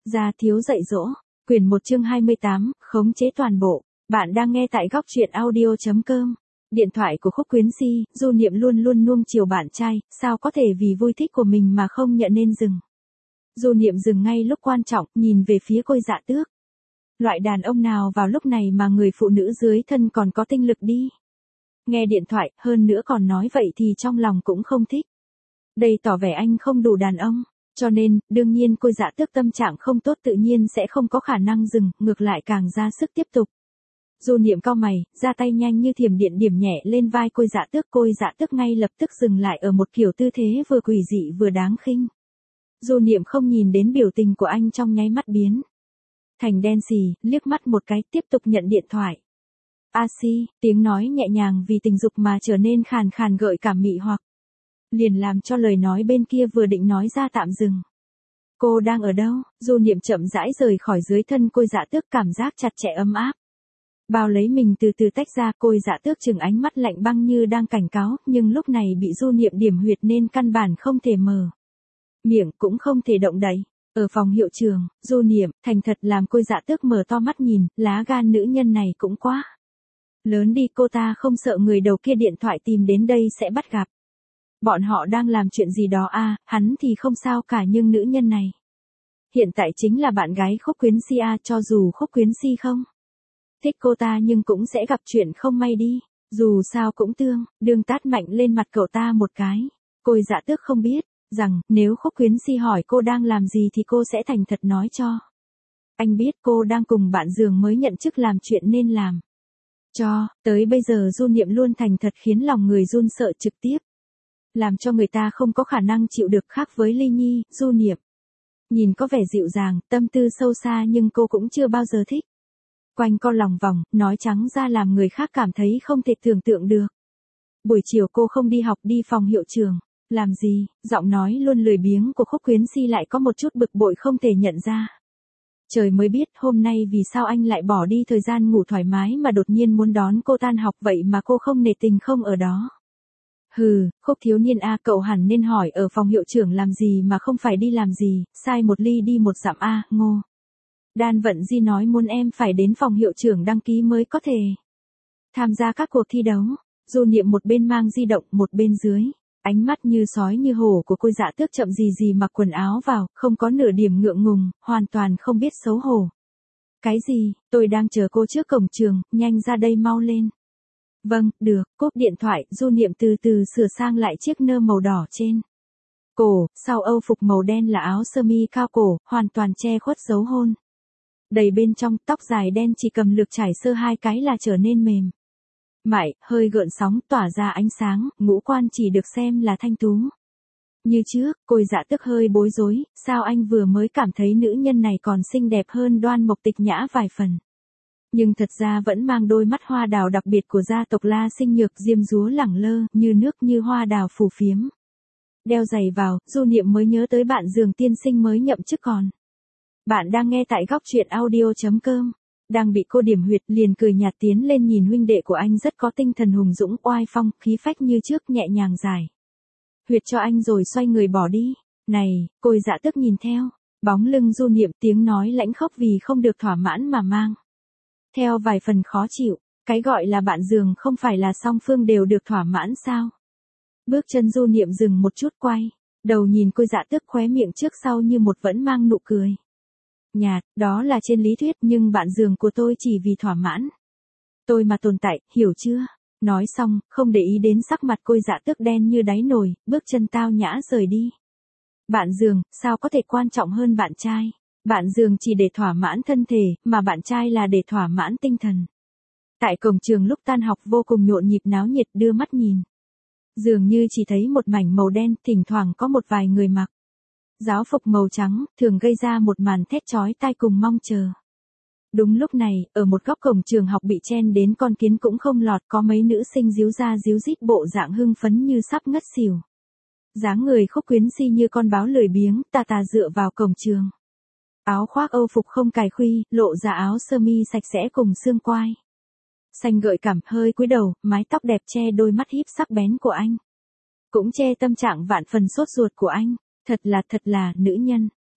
Gia thiếu dạy dỗ, quyển 1 chương 28, khống chế toàn bộ. Bạn đang nghe tại góc truyện audio.com. Điện thoại của Khúc Quyến Si, Du Niệm luôn luôn nuông chiều bạn trai, sao có thể vì vui thích của mình mà không nhận nên dừng. Du Niệm dừng ngay lúc quan trọng, nhìn về phía Côi Dạ Tước. Loại đàn ông nào vào lúc này mà người phụ nữ dưới thân còn có tinh lực đi. Nghe điện thoại, hơn nữa còn nói vậy thì trong lòng cũng không thích. Đây tỏ vẻ anh không đủ đàn ông. Cho nên, đương nhiên Côi Dạ Tước tâm trạng không tốt tự nhiên sẽ không có khả năng dừng, ngược lại càng ra sức tiếp tục. Du Niệm cau mày, ra tay nhanh như thiểm điện điểm nhẹ lên vai Côi Dạ Tước ngay lập tức dừng lại ở một kiểu tư thế vừa quỷ dị vừa đáng khinh. Du Niệm không nhìn đến biểu tình của anh trong nháy mắt biến thành đen xì, liếc mắt một cái tiếp tục nhận điện thoại. A Si, tiếng nói nhẹ nhàng vì tình dục mà trở nên khàn khàn gợi cảm mị hoặc. Liền làm cho lời nói bên kia vừa định nói ra tạm dừng. Cô đang ở đâu? Du Niệm chậm rãi rời khỏi dưới thân Côi Dạ Tước, cảm giác chặt chẽ ấm áp. Bao lấy mình từ từ tách ra, Côi Dạ Tước chừng ánh mắt lạnh băng như đang cảnh cáo, nhưng lúc này bị Du Niệm điểm huyệt nên căn bản không thể mở miệng, cũng không thể động đậy. Ở phòng hiệu trường, Du Niệm thành thật làm Côi Dạ Tước mở to mắt nhìn, lá gan nữ nhân này cũng quá lớn đi, cô ta không sợ người đầu kia điện thoại tìm đến đây sẽ bắt gặp. Bọn họ đang làm chuyện gì đó à, hắn thì không sao cả nhưng nữ nhân này hiện tại chính là bạn gái Khúc Quyến Si à, cho dù Khúc Quyến Si không thích cô ta nhưng cũng sẽ gặp chuyện không may đi, dù sao cũng đương tát mạnh lên mặt cậu ta một cái. Côi Dạ Tước không biết rằng nếu Khúc Quyến Si hỏi cô đang làm gì thì cô sẽ thành thật nói cho anh biết cô đang cùng bạn giường mới nhận chức làm chuyện nên làm. Tới bây giờ Du Niệm luôn thành thật khiến lòng người run sợ, trực tiếp làm cho người ta không có khả năng chịu được. Khác với Ly Nhi, Du Niệm nhìn có vẻ dịu dàng, tâm tư sâu xa nhưng cô cũng chưa bao giờ thích quanh co lòng vòng, nói trắng ra làm người khác cảm thấy không thể tưởng tượng được. Buổi chiều cô không đi học, đi phòng hiệu trường. Làm gì? Giọng nói luôn lười biếng của Khúc Quyến Si lại có một chút bực bội không thể nhận ra. Trời mới biết hôm nay vì sao anh lại bỏ đi thời gian ngủ thoải mái mà đột nhiên muốn đón cô tan học, vậy mà cô không nể tình không ở đó. Hừ, Khúc thiếu niên a, cậu hẳn nên hỏi ở phòng hiệu trưởng làm gì mà không phải đi làm gì, sai một ly đi một dặm a, Ngô Đan Vận Di nói muốn em phải đến phòng hiệu trưởng đăng ký mới có thể tham gia các cuộc thi đấu. Du Niệm một bên mang di động một bên dưới ánh mắt như sói như hổ của Côi Dạ Tước chậm gì mặc quần áo vào, không có nửa điểm ngượng ngùng, hoàn toàn không biết xấu hổ. Cái gì? Tôi đang chờ cô trước cổng trường, nhanh ra đây mau lên. Vâng, được. Cúp điện thoại, Du Niệm từ từ sửa sang lại chiếc nơ màu đỏ trên cổ, sau âu phục màu đen là áo sơ mi cao cổ, hoàn toàn che khuất dấu hôn đầy bên trong. Tóc dài đen chỉ cầm lược chải sơ hai cái là trở nên mềm mại, hơi gợn sóng, tỏa ra ánh sáng, ngũ quan chỉ được xem là thanh tú. Như trước, Côi Dạ Tước hơi bối rối, sao anh vừa mới cảm thấy nữ nhân này còn xinh đẹp hơn Đoan Mộc Tịch Nhã vài phần. Nhưng thật ra vẫn mang đôi mắt hoa đào đặc biệt của gia tộc La Sinh Nhược, diêm dúa lẳng lơ, như nước như hoa đào phù phiếm. Đeo giày vào, Du Niệm mới nhớ tới bạn giường tiên sinh mới nhậm chức còn. Bạn đang nghe tại góc truyện audio.com. Đang bị cô điểm huyệt liền cười nhạt tiến lên nhìn huynh đệ của anh rất có tinh thần hùng dũng oai phong, khí phách như trước, nhẹ nhàng giải huyệt cho anh rồi xoay người bỏ đi. Này, Côi Dạ Tước nhìn theo bóng lưng Du Niệm, tiếng nói lãnh khốc vì không được thỏa mãn mà mang theo vài phần khó chịu. Cái gọi là bạn giường không phải là song phương đều được thỏa mãn sao? Bước chân Du Niệm dừng một chút, quay đầu nhìn Côi Dạ Tước, khóe miệng trước sau như một vẫn mang nụ cười nhạt. Đó là trên lý thuyết nhưng bạn giường của tôi chỉ vì thỏa mãn tôi mà tồn tại, hiểu chưa? Nói xong, không để ý đến sắc mặt Côi Dạ Tước đen như đáy nồi, bước chân tao nhã rời đi. Bạn giường, sao có thể quan trọng hơn bạn trai? Bạn giường chỉ để thỏa mãn thân thể, mà bạn trai là để thỏa mãn tinh thần. Tại cổng trường lúc tan học vô cùng nhộn nhịp náo nhiệt, đưa mắt nhìn dường như chỉ thấy một mảnh màu đen, thỉnh thoảng có một vài người mặc giáo phục màu trắng, thường gây ra một màn thét chói tai cùng mong chờ. Đúng lúc này, ở một góc cổng trường học bị chen đến con kiến cũng không lọt, có mấy nữ sinh díu ra díu dít, bộ dạng hưng phấn như sắp ngất xỉu. Dáng người Khúc Quyến Si như con báo lười biếng, tà tà dựa vào cổng trường. Áo khoác âu phục không cài khuy, lộ ra áo sơ mi sạch sẽ cùng xương quai xanh gợi cảm, hơi cúi đầu, mái tóc đẹp che đôi mắt híp sắc bén của anh. Cũng che tâm trạng vạn phần sốt ruột của anh. Thật là nữ nhân.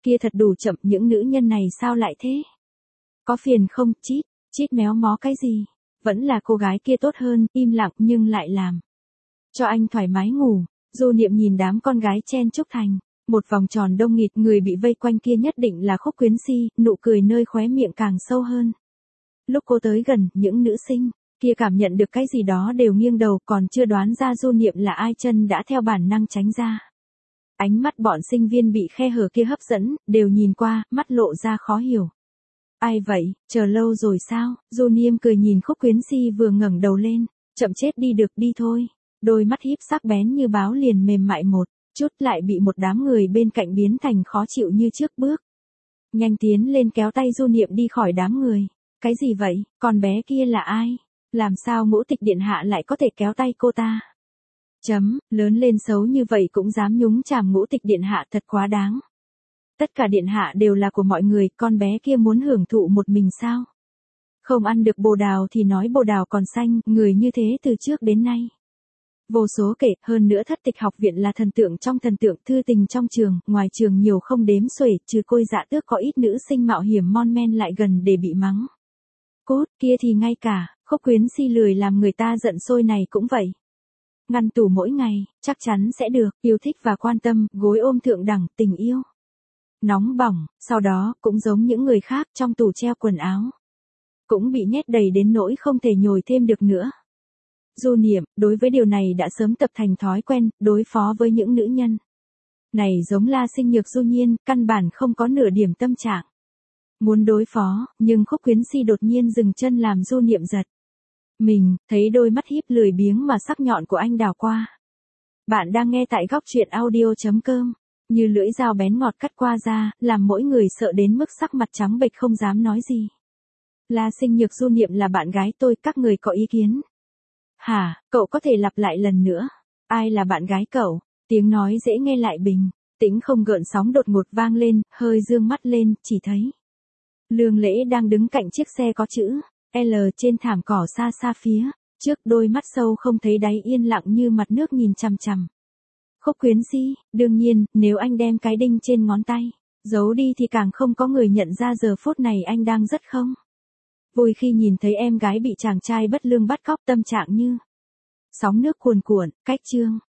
Kia thật đủ chậm, những nữ nhân này sao lại thế? Có phiền không, chít, chít méo mó cái gì? Vẫn là cô gái kia tốt hơn, im lặng nhưng lại làm. Cho anh thoải mái ngủ. Du Niệm nhìn đám con gái chen chúc thành một vòng tròn đông nghịt, người bị vây quanh kia nhất định là Khúc Quyến Si, nụ cười nơi khóe miệng càng sâu hơn. Lúc cô tới gần, những nữ sinh kia cảm nhận được cái gì đó đều nghiêng đầu, còn chưa đoán ra Du Niệm là ai, chân đã theo bản năng tránh ra. Ánh mắt bọn sinh viên bị khe hở kia hấp dẫn, đều nhìn qua, mắt lộ ra khó hiểu. Ai vậy, chờ lâu rồi sao? Du Niệm cười nhìn Khúc Quyến Si vừa ngẩng đầu lên, chậm chết đi được, đi thôi. Đôi mắt híp sắc bén như báo liền mềm mại một chút, lại bị một đám người bên cạnh biến thành khó chịu như trước bước. Nhanh tiến lên kéo tay Du Niệm đi khỏi đám người. Cái gì vậy, con bé kia là ai? Làm sao Ngũ Tịch điện hạ lại có thể kéo tay cô ta? Lớn lên xấu như vậy cũng dám nhúng chàm Ngũ Tịch điện hạ, thật quá đáng. Tất cả điện hạ đều là của mọi người, con bé kia muốn hưởng thụ một mình sao? Không ăn được bồ đào thì nói bồ đào còn xanh, người như thế từ trước đến nay. Vô số kể, hơn nữa Thất Tịch học viện là thần tượng trong thần tượng, thư tình trong trường, ngoài trường nhiều không đếm xuể, trừ Côi Dạ Tước có ít nữ sinh mạo hiểm mon men lại gần để bị mắng. Cốt, kia thì ngay cả, Khúc Quyến Si lười làm người ta giận sôi này cũng vậy. Ngăn tủ mỗi ngày, chắc chắn sẽ được, yêu thích và quan tâm, gối ôm thượng đẳng, tình yêu. Nóng bỏng, sau đó, cũng giống những người khác trong tủ treo quần áo. Cũng bị nhét đầy đến nỗi không thể nhồi thêm được nữa. Du Niệm, đối với điều này đã sớm tập thành thói quen, đối phó với những nữ nhân này giống La Sinh Nhược Du Nhiên, căn bản không có nửa điểm tâm trạng muốn đối phó, nhưng Khúc Quyến Si đột nhiên dừng chân làm Du Niệm giật mình, thấy đôi mắt híp lười biếng mà sắc nhọn của anh đảo qua. Bạn đang nghe tại Góc Truyện Audio.com, như lưỡi dao bén ngọt cắt qua da, làm mỗi người sợ đến mức sắc mặt trắng bệch không dám nói gì. La Sinh Nhược Du Niệm là bạn gái tôi, các người có ý kiến? Hả, cậu có thể lặp lại lần nữa? Ai là bạn gái cậu? Tiếng nói dễ nghe lại bình tĩnh không gợn sóng đột ngột vang lên, hơi dương mắt lên, chỉ thấy Lương Lễ đang đứng cạnh chiếc xe có chữ L trên thảm cỏ xa xa phía trước, đôi mắt sâu không thấy đáy yên lặng như mặt nước nhìn chằm chằm Khúc Quyến Si. Đương nhiên, nếu anh đem cái đinh trên ngón tay giấu đi thì càng không có người nhận ra giờ phút này anh đang rất không vui khi nhìn thấy em gái bị chàng trai bất lương bắt cóc, tâm trạng như sóng nước cuồn cuộn. Cách chương